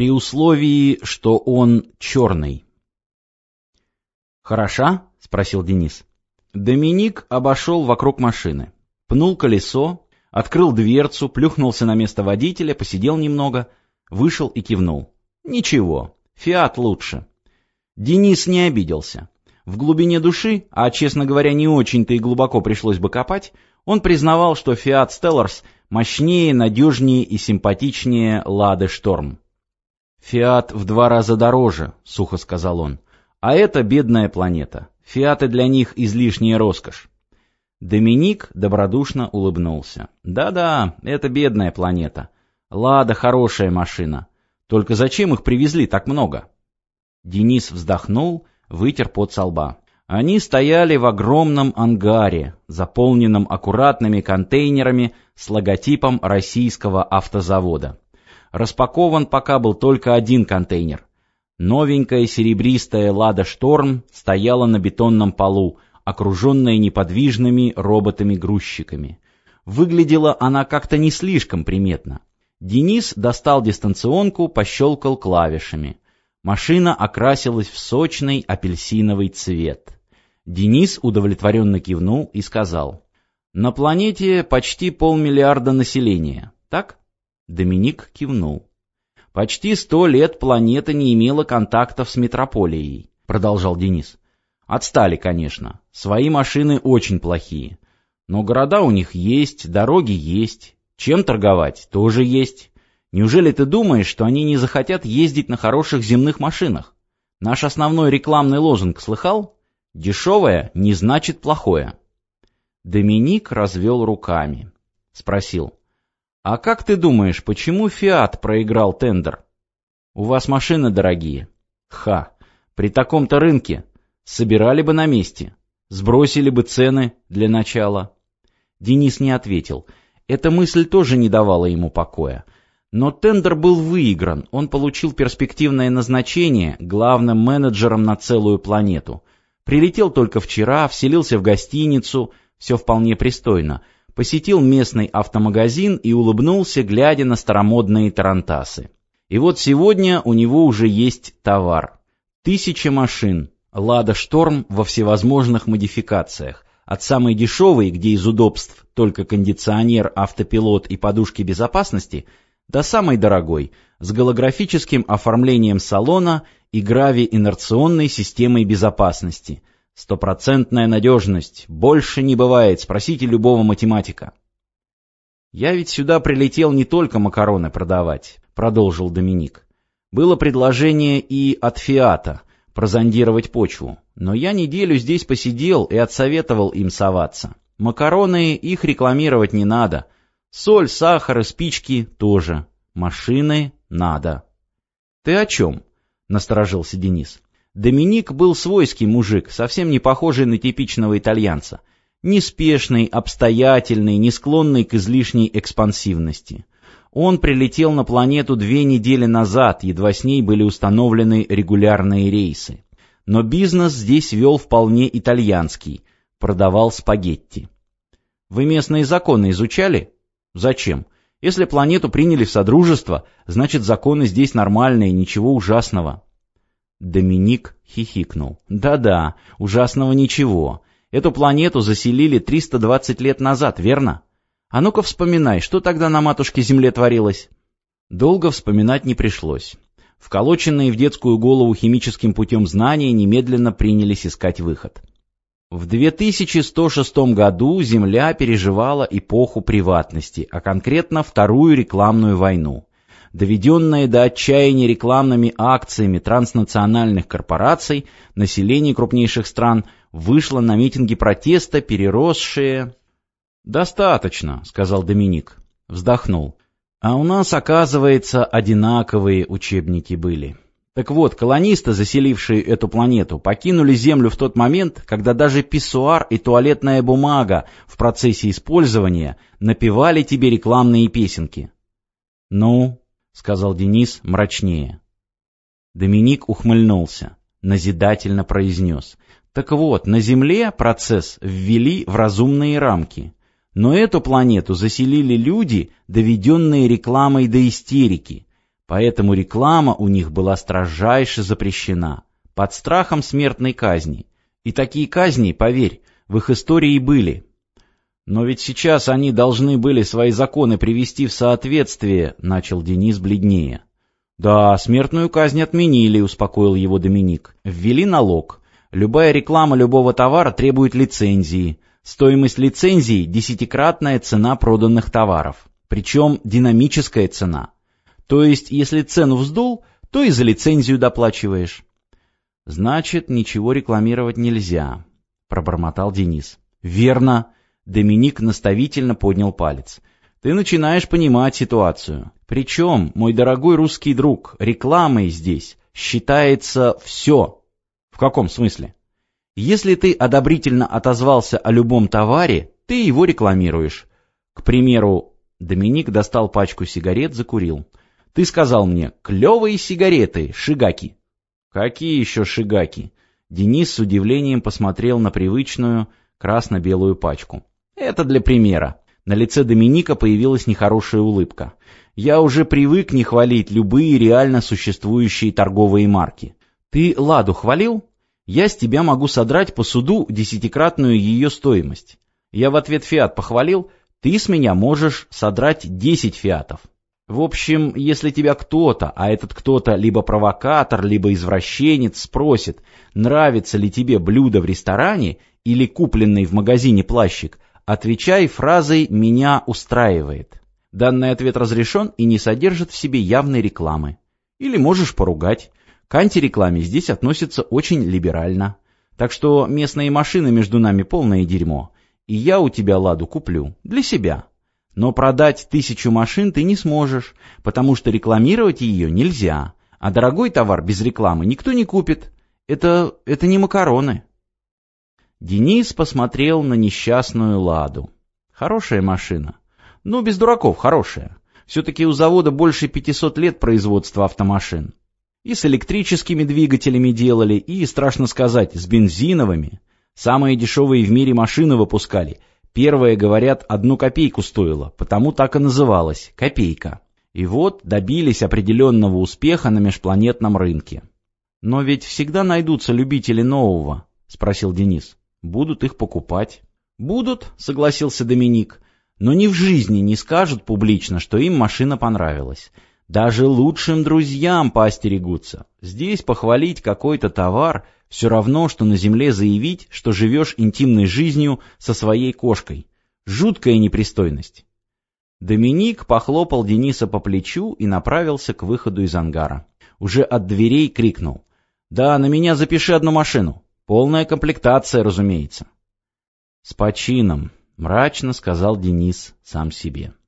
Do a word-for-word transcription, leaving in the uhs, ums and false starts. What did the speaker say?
при условии, что он черный. «Хороша?» — спросил Денис. Доминик обошел вокруг машины, пнул колесо, открыл дверцу, плюхнулся на место водителя, посидел немного, вышел и кивнул. «Ничего, «Фиат» лучше». Денис не обиделся. В глубине души, а, честно говоря, не очень-то и глубоко пришлось бы копать, он признавал, что «Фиат Stellars» мощнее, надежнее и симпатичнее «Лады Шторм». «Фиат» в два раза дороже, — сухо сказал он. А это бедная планета. «Фиаты» для них излишняя роскошь. Доминик добродушно улыбнулся. Да-да, это бедная планета. «Лада» — хорошая машина. Только зачем их привезли так много? Денис вздохнул, вытер пот со лба. Они стояли в огромном ангаре, заполненном аккуратными контейнерами с логотипом российского автозавода. Распакован пока был только один контейнер. Новенькая серебристая «Лада Шторм» стояла на бетонном полу, окруженная неподвижными роботами-грузчиками. Выглядела она как-то не слишком приметно. Денис достал дистанционку, пощелкал клавишами. Машина окрасилась в сочный апельсиновый цвет. Денис удовлетворенно кивнул и сказал: «На планете почти полмиллиарда населения, так?» Доминик кивнул. «Почти сто лет планета не имела контактов с метрополией», — продолжал Денис. «Отстали, конечно. Свои машины очень плохие. Но города у них есть, дороги есть. Чем торговать? Тоже есть. Неужели ты думаешь, что они не захотят ездить на хороших земных машинах? Наш основной рекламный лозунг слыхал? Дешевое не значит плохое». Доминик развел руками. Спросил: «А как ты думаешь, почему «Фиат» проиграл тендер? У вас машины дорогие». «Ха! При таком-то рынке собирали бы на месте, сбросили бы цены для начала». Денис не ответил. Эта мысль тоже не давала ему покоя. Но тендер был выигран, он получил перспективное назначение главным менеджером на целую планету. Прилетел только вчера, вселился в гостиницу, все вполне пристойно. Посетил местный автомагазин и улыбнулся, глядя на старомодные тарантасы. И вот сегодня у него уже есть товар. Тысяча машин, «Лада Шторм» во всевозможных модификациях. От самой дешевой, где из удобств только кондиционер, автопилот и подушки безопасности, до самой дорогой, с голографическим оформлением салона и гравиинерционной системой безопасности. Стопроцентная надежность. Больше не бывает, спросите любого математика. «Я ведь сюда прилетел не только макароны продавать», — продолжил Доминик. «Было предложение и от «Фиата» прозондировать почву, но я неделю здесь посидел и отсоветовал им соваться. Макароны, их рекламировать не надо. Соль, сахар и спички тоже. Машины надо». «Ты о чем?» — насторожился Денис. Доминик был свойский мужик, совсем не похожий на типичного итальянца. Неспешный, обстоятельный, не склонный к излишней экспансивности. Он прилетел на планету две недели назад, едва с ней были установлены регулярные рейсы. Но бизнес здесь вел вполне итальянский, продавал спагетти. «Вы местные законы изучали?» «Зачем? Если планету приняли в содружество, значит законы здесь нормальные, ничего ужасного». Доминик хихикнул. «Да-да, ужасного ничего. Эту планету заселили триста двадцать лет назад, верно? А ну-ка вспоминай, что тогда на матушке-Земле творилось?» Долго вспоминать не пришлось. Вколоченные в детскую голову химическим путем знания немедленно принялись искать выход. В две тысячи сто шестом году Земля переживала эпоху приватности, а конкретно Вторую рекламную войну. Доведенное до отчаяния рекламными акциями транснациональных корпораций, население крупнейших стран вышло на митинги протеста, переросшие... «Достаточно», — сказал Доминик. Вздохнул. «А у нас, оказывается, одинаковые учебники были». Так вот, колонисты, заселившие эту планету, покинули Землю в тот момент, когда даже писсуар и туалетная бумага в процессе использования напевали тебе рекламные песенки. «Ну?» — сказал Денис мрачнее. Доминик ухмыльнулся, назидательно произнес: «Так вот, на Земле процесс ввели в разумные рамки. Но эту планету заселили люди, доведенные рекламой до истерики. Поэтому реклама у них была строжайше запрещена, под страхом смертной казни. И такие казни, поверь, в их истории были. Но ведь сейчас они должны были свои законы привести в соответствие, начал Денис бледнее. Да, смертную казнь отменили, успокоил его Доминик. Ввели налог. Любая реклама любого товара требует лицензии. Стоимость лицензии – десятикратная цена проданных товаров. Причем динамическая цена. То есть, если цену вздул, то и за лицензию доплачиваешь. Значит, ничего рекламировать нельзя, пробормотал Денис. Верно. Доминик наставительно поднял палец. Ты начинаешь понимать ситуацию. Причем, мой дорогой русский друг, рекламой здесь считается все. В каком смысле? Если ты одобрительно отозвался о любом товаре, ты его рекламируешь. К примеру, Доминик достал пачку сигарет, закурил. Ты сказал мне: «Клевые сигареты, шигаки». Какие еще шигаки? Денис с удивлением посмотрел на привычную красно-белую пачку. Это для примера. На лице Доминика появилась нехорошая улыбка. Я уже привык не хвалить любые реально существующие торговые марки. Ты «Ладу» хвалил? Я с тебя могу содрать по суду десятикратную ее стоимость. Я в ответ «Фиат» похвалил, ты с меня можешь содрать десять «Фиатов». В общем, если тебя кто-то, а этот кто-то либо провокатор, либо извращенец, спросит, нравится ли тебе блюдо в ресторане или купленный в магазине плащик, отвечай фразой «меня устраивает». Данный ответ разрешен и не содержит в себе явной рекламы. Или можешь поругать. К антирекламе здесь относятся очень либерально. Так что местные машины между нами полное дерьмо. И я у тебя «Ладу» куплю. Для себя. Но продать тысячу машин ты не сможешь, потому что рекламировать ее нельзя. А дорогой товар без рекламы никто не купит. Это, это не макароны. Денис посмотрел на несчастную «Ладу». Хорошая машина. Ну, без дураков, хорошая. Все-таки у завода больше пятисот лет производства автомашин. И с электрическими двигателями делали, и, страшно сказать, с бензиновыми. Самые дешевые в мире машины выпускали. Первая, говорят, одну копейку стоила, потому так и называлась – копейка. И вот добились определенного успеха на межпланетном рынке. «Но ведь всегда найдутся любители нового», – спросил Денис. «Будут их покупать». «Будут», – согласился Доминик, – «но ни в жизни не скажут публично, что им машина понравилась. Даже лучшим друзьям поостерегутся. Здесь похвалить какой-то товар – все равно, что на земле заявить, что живешь интимной жизнью со своей кошкой. Жуткая непристойность». Доминик похлопал Дениса по плечу и направился к выходу из ангара. Уже от дверей крикнул: «Да, на меня запиши одну машину. Полная комплектация, разумеется». «С почином», — мрачно сказал Денис сам себе.